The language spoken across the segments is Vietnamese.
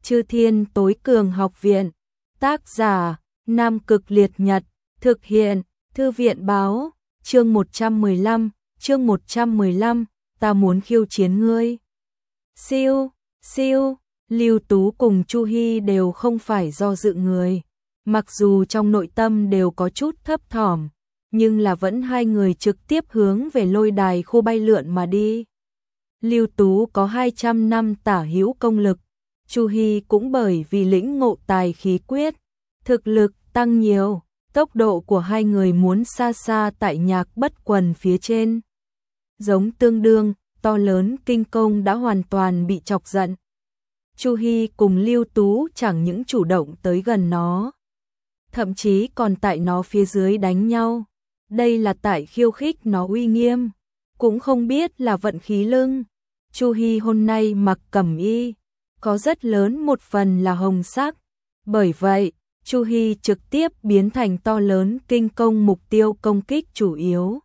Chư Thiên Tối Cường Học Viện. Tác giả: Nam Cực Liệt Nhật. Thực hiện: Thư viện báo. Chương 115, ta muốn khiêu chiến ngươi. Siêu, siêu, Lưu Tú cùng Chu Hi đều không phải do dự người. Mặc dù trong nội tâm đều có chút thấp thỏm, nhưng là vẫn hai người trực tiếp hướng về lôi đài khu bay lượn mà đi. Lưu Tú có 200 năm tả hữu công lực, Chu Hi cũng bởi vì lĩnh ngộ tài khí quyết, thực lực tăng nhiều, tốc độ của hai người muốn xa xa tại Nhạc Bất Quần phía trên. Giống tương đương, to lớn kinh công đã hoàn toàn bị chọc giận. Chu Hi cùng Lưu Tú chẳng những chủ động tới gần nó, thậm chí còn tại nó phía dưới đánh nhau. Đây là tại khiêu khích nó uy nghiêm, cũng không biết là vận khí lưng. Chu Hi hôm nay mặc cẩm y, có rất lớn một phần là hồng sắc. Bởi vậy, Chu Hi trực tiếp biến thành to lớn kinh công mục tiêu công kích chủ yếu.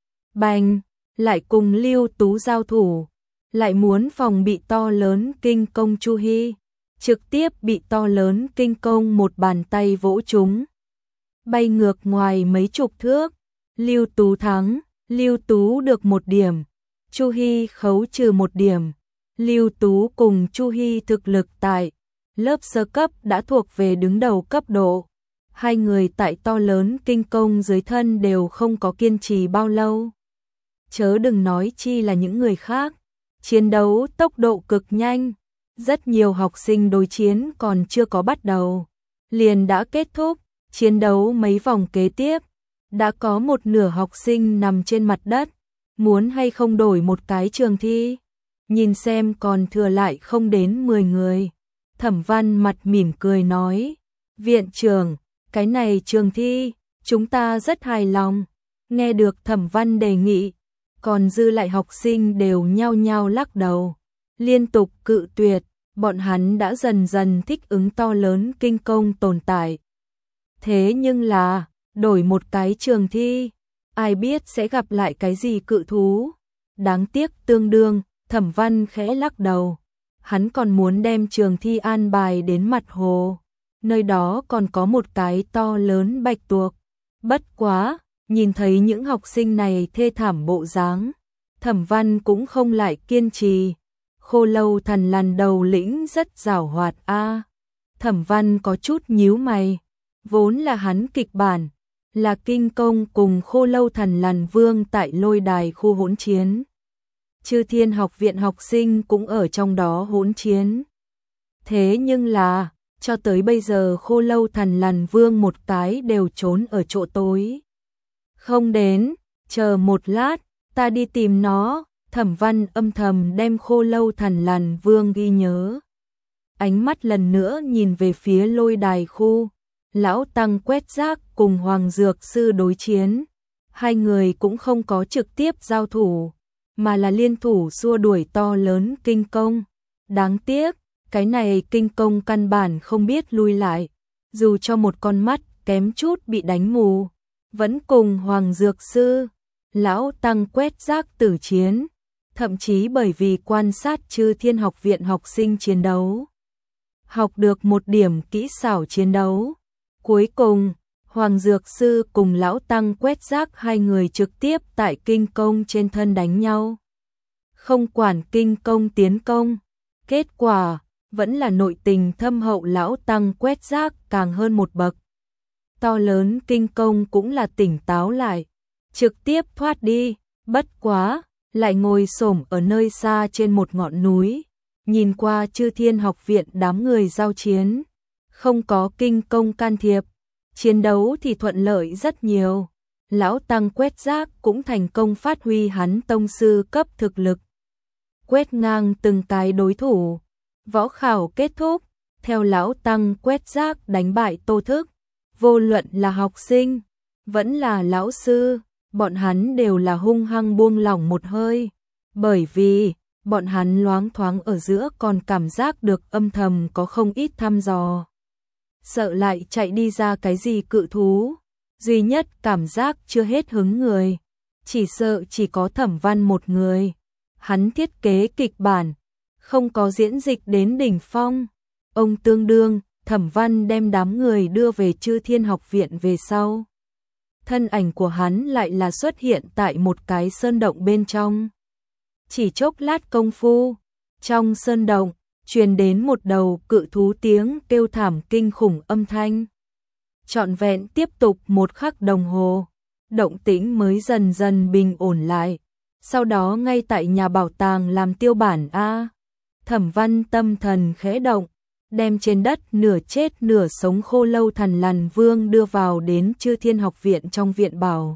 Bành, lại cùng Lưu Tú giao thủ, lại muốn phòng bị to lớn kinh công Chu Hi, trực tiếp bị to lớn kinh công một bàn tay vỗ trúng, bay ngược ngoài mấy chục thước. Lưu Tú thắng, Lưu Tú được 1 điểm, Chu Hi khấu trừ 1 điểm. Lưu Tú cùng Chu Hi thực lực tại lớp sơ cấp đã thuộc về đứng đầu cấp độ. Hai người tại to lớn kinh công dưới thân đều không có kiên trì bao lâu. Chớ đừng nói chi là những người khác. Chiến đấu tốc độ cực nhanh, rất nhiều học sinh đối chiến còn chưa có bắt đầu, liền đã kết thúc. Chiến đấu mấy vòng kế tiếp, đã có một nửa học sinh nằm trên mặt đất, muốn hay không đổi một cái trường thi. Nhìn xem còn thừa lại không đến 10 người. Thẩm Văn mặt mỉm cười nói, viện trưởng, cái này trường thi, chúng ta rất hài lòng. Nghe được Thẩm Văn đề nghị, còn dư lại học sinh đều nhao nhao lắc đầu, liên tục cự tuyệt. Bọn hắn đã dần dần thích ứng to lớn kinh công tồn tại. Thế nhưng là, đổi một cái trường thi, ai biết sẽ gặp lại cái gì cự thú. Đáng tiếc tương đương, Thẩm Văn khẽ lắc đầu. Hắn còn muốn đem trường thi an bài đến mặt hồ, nơi đó còn có một cái to lớn bạch tuộc. Bất quá, nhìn thấy những học sinh này thê thảm bộ dáng, Thẩm Văn cũng không lại kiên trì. Khô Lâu Thần Lằn đầu lĩnh rất giàu hoạt a. Thẩm Văn có chút nhíu mày, vốn là hắn kịch bản là kinh công cùng Khô Lâu Thần Lằn Vương tại lôi đài khu hỗn chiến. Chư Thiên Học Viện học sinh cũng ở trong đó hỗn chiến. Thế nhưng là, cho tới bây giờ Khô Lâu Thần Lằn Vương một cái đều trốn ở chỗ tối. Không đến, chờ một lát, ta đi tìm nó. Thẩm Văn âm thầm đem Khô Lâu Thần Lằn Vương ghi nhớ. Ánh mắt lần nữa nhìn về phía lôi đài khu. Lão Tăng Quét Rác cùng Hoàng Dược Sư đối chiến. Hai người cũng không có trực tiếp giao thủ, mà là liên thủ xua đuổi to lớn kinh công. Đáng tiếc, cái này kinh công căn bản không biết lui lại. Dù cho một con mắt kém chút bị đánh mù, vẫn cùng Hoàng Dược Sư, Lão Tăng Quét Rác tử chiến. Thậm chí bởi vì quan sát Chư Thiên Học Viện học sinh chiến đấu, học được một điểm kỹ xảo chiến đấu. Cuối cùng, Hoàng Dược Sư cùng Lão Tăng Quét Rác hai người trực tiếp tại kinh công trên thân đánh nhau. Không quản kinh công tiến công, kết quả vẫn là nội tình thâm hậu Lão Tăng Quét Rác càng hơn một bậc. To lớn kinh công cũng là tỉnh táo lại, trực tiếp thoát đi. Bất quá, lại ngồi xổm ở nơi xa trên một ngọn núi, nhìn qua Chư Thiên Học Viện đám người giao chiến. Không có kinh công can thiệp, chiến đấu thì thuận lợi rất nhiều. Lão Tăng Quét Rác cũng thành công phát huy hắn tông sư cấp thực lực, quét ngang từng cái đối thủ. Võ khảo kết thúc, theo Lão Tăng Quét Rác đánh bại Tô Thức. Vô luận là học sinh, vẫn là lão sư, bọn hắn đều là hung hăng buông lỏng một hơi, bởi vì bọn hắn loáng thoáng ở giữa còn cảm giác được âm thầm có không ít thăm dò. Sợ lại chạy đi ra cái gì cự thú. Duy nhất cảm giác chưa hết hứng người, chỉ sợ chỉ có Thẩm Văn một người. Hắn thiết kế kịch bản, không có diễn dịch đến đỉnh phong, Ông tương đương, Thẩm Văn đem đám người đưa về Chư Thiên Học Viện về sau. Thân ảnh của hắn lại là xuất hiện tại một cái sơn động bên trong. Chỉ chốc lát công phu, trong sơn động, truyền đến một đầu cự thú tiếng kêu thảm kinh khủng âm thanh. Trọn vẹn tiếp tục 1 khắc đồng hồ, động tĩnh mới dần dần bình ổn lại. Sau đó ngay tại nhà bảo tàng làm tiêu bản A. Thẩm Văn tâm thần khẽ động, đem trên đất nửa chết nửa sống Khô Lâu Thần Lằn Vương đưa vào đến Chư Thiên Học Viện trong viện bảo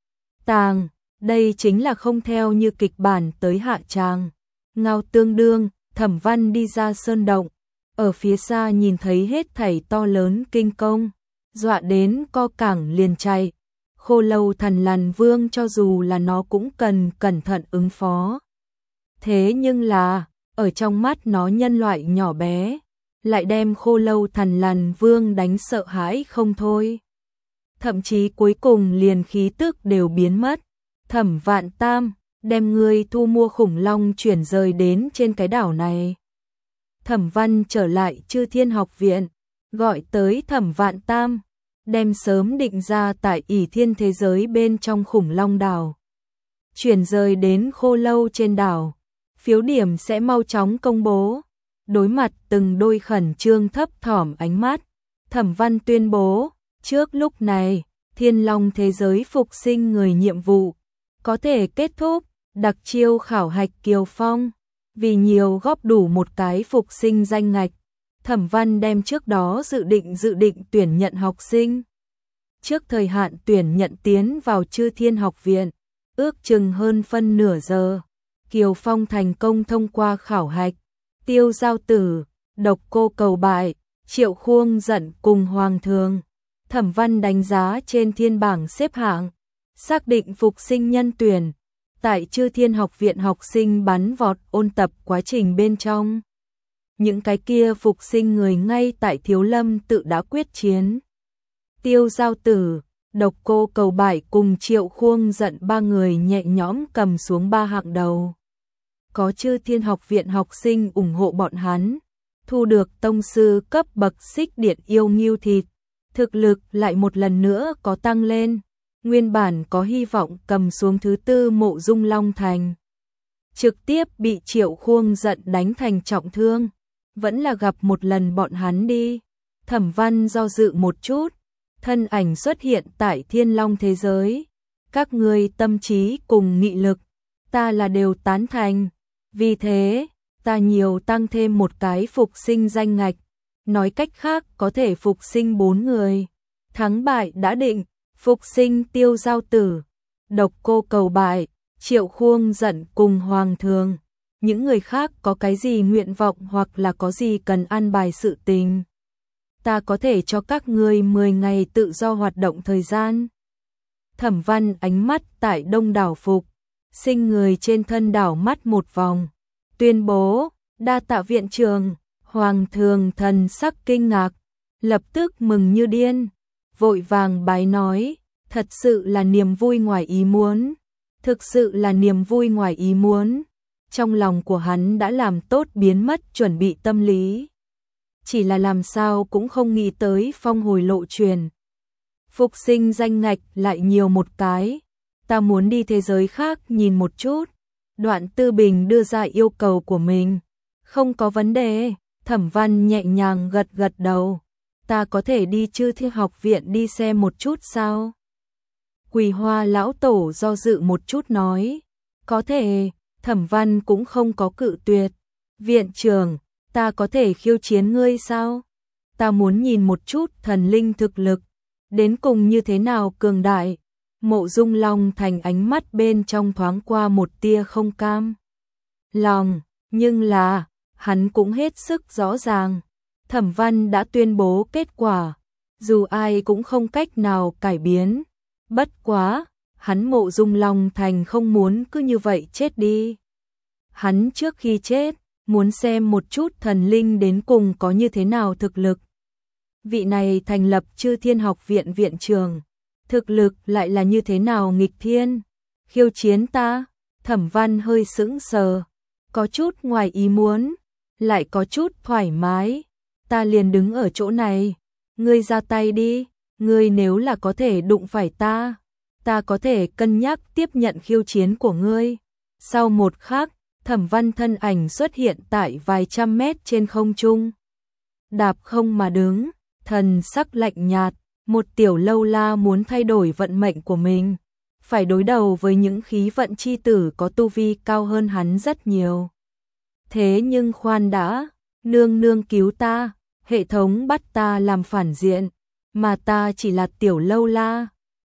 tàng. Đây chính là không theo như kịch bản tới hạ tràng. Ngao tương đương, Thẩm Văn đi ra sơn động, ở phía xa nhìn thấy hết thảy to lớn kinh công, dọa đến co cẳng liền chạy. Khô Lâu Thần Lằn Vương cho dù là nó cũng cần cẩn thận ứng phó. Thế nhưng là, ở trong mắt nó nhân loại nhỏ bé, lại đem Khô Lâu Thần Lằn Vương đánh sợ hãi không thôi. Thậm chí cuối cùng liền khí tức đều biến mất. Thẩm Vạn Tam, đem người thu mua khủng long chuyển rời đến trên cái đảo này. Thẩm Văn trở lại Chư Thiên Học Viện, gọi tới Thẩm Vạn Tam, đem sớm định ra tại ỷ thiên thế giới bên trong khủng long đảo. Chuyển rời đến Khô Lâu trên đảo, phiếu điểm sẽ mau chóng công bố. Đối mặt từng đôi khẩn trương thấp thỏm ánh mắt, Thẩm Văn tuyên bố, trước lúc này, Thiên Long thế giới phục sinh người nhiệm vụ có thể kết thúc, đặc chiêu khảo hạch Kiều Phong, vì nhiều góp đủ một cái phục sinh danh ngạch. Thẩm Văn đem trước đó dự định tuyển nhận học sinh. Trước thời hạn tuyển nhận tiến vào Chư Thiên Học Viện, ước chừng hơn phân nửa giờ, Kiều Phong thành công thông qua khảo hạch. Tiêu Giao Tử, Độc Cô Cầu Bại, Triệu Khuông Giận cùng Hoàng Thường. Thẩm Văn đánh giá trên thiên bảng xếp hạng, xác định phục sinh nhân tuyển. Tại Chư Thiên Học Viện học sinh bắn vọt ôn tập quá trình bên trong. Những cái kia phục sinh người ngay tại Thiếu Lâm tự đã quyết chiến. Tiêu Giao Tử, Độc Cô Cầu Bại cùng Triệu Khuông Giận 3 người nhẹ nhõm cầm xuống 3 hạng đầu. Có Chư Thiên Học Viện học sinh ủng hộ bọn hắn, thu được tông sư cấp bậc xích điện yêu ngưu thịt, thực lực lại một lần nữa có tăng lên, nguyên bản có hy vọng cầm xuống thứ 4 Mộ Dung Long Thành. Trực tiếp bị Triệu Khuông Giận đánh thành trọng thương, vẫn là gặp một lần bọn hắn đi. Thẩm Văn do dự một chút, thân ảnh xuất hiện tại Thiên Long thế giới. Các ngươi tâm trí cùng nghị lực, ta là đều tán thành. Vì thế, ta nhiều tăng thêm một cái phục sinh danh ngạch, nói cách khác có thể phục sinh 4 người. Thắng bại đã định, phục sinh Tiêu Giao Tử, Độc Cô Cầu Bại, Triệu Khuông Giận cùng Hoàng Thường. Những người khác có cái gì nguyện vọng hoặc là có gì cần an bài sự tình, ta có thể cho các ngươi 10 ngày tự do hoạt động thời gian. Thẩm Văn ánh mắt tại đông đảo phục sinh người trên thân đảo mắt một vòng, tuyên bố, đa tạ viện trường. Hoàng Thường thần sắc kinh ngạc, lập tức mừng như điên, vội vàng bái nói, thật sự là niềm vui ngoài ý muốn, thực sự là niềm vui ngoài ý muốn. Trong lòng của hắn đã làm tốt biến mất chuẩn bị tâm lý, chỉ là làm sao cũng không nghĩ tới phong hồi lộ truyền. Phục sinh danh ngạch lại nhiều một cái, ta muốn đi thế giới khác nhìn một chút. Đoạn Tư Bình đưa ra yêu cầu của mình. Không có vấn đề, Thẩm Văn nhẹ nhàng gật gật đầu. Ta có thể đi Chư Thiên Học Viện đi xem một chút sao? Quỳ Hoa lão tổ do dự một chút nói. Có thể, Thẩm Văn cũng không có cự tuyệt. Viện trưởng, ta có thể khiêu chiến ngươi sao? Ta muốn nhìn một chút thần linh thực lực, đến cùng như thế nào cường đại. Mộ Dung Long Thành ánh mắt bên trong thoáng qua một tia không cam lòng, nhưng là, hắn cũng hết sức rõ ràng. Thẩm Văn đã tuyên bố kết quả, dù ai cũng không cách nào cải biến. Bất quá, hắn Mộ Dung Long Thành không muốn cứ như vậy chết đi. Hắn trước khi chết, muốn xem một chút thần linh đến cùng có như thế nào thực lực. Vị này thành lập Chư Thiên Học Viện viện trưởng, thực lực lại là như thế nào nghịch thiên. Khiêu chiến ta? Thẩm Văn hơi sững sờ, có chút ngoài ý muốn, lại có chút thoải mái. ta liền đứng ở chỗ này, ngươi ra tay đi, ngươi nếu là có thể đụng phải ta có thể cân nhắc tiếp nhận khiêu chiến của ngươi. Sau một khắc, Thẩm Văn thân ảnh xuất hiện tại vài trăm mét trên không trung. Đạp không mà đứng, thần sắc lạnh nhạt, một tiểu lâu la muốn thay đổi vận mệnh của mình, phải đối đầu với những khí vận chi tử có tu vi cao hơn hắn rất nhiều. Thế nhưng khoan đã, nương nương cứu ta, hệ thống bắt ta làm phản diện, mà ta chỉ là tiểu lâu la,